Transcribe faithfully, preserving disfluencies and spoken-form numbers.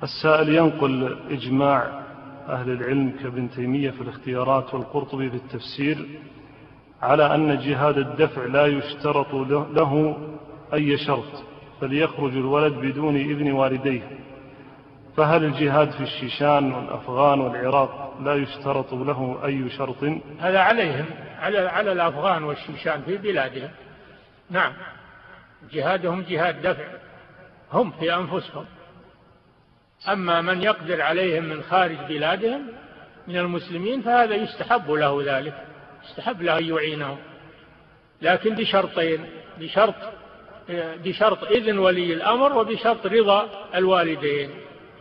السائل ينقل إجماع أهل العلم كابن تيمية في الاختيارات والقرطبي في التفسير على أن جهاد الدفع لا يشترط له أي شرط، بل يخرج الولد بدون إذن والديه، فهل الجهاد في الشيشان والأفغان والعراق لا يشترط له أي شرط؟ هذا عليهم، على على الأفغان والشيشان في بلادهم. نعم، جهادهم جهاد دفع هم في أنفسهم. أما من يقدر عليهم من خارج بلادهم من المسلمين فهذا يستحب له ذلك، يستحب له أن يعينهم، لكن بشرطين: بشرط بشرط إذن ولي الأمر، وبشرط رضا الوالدين.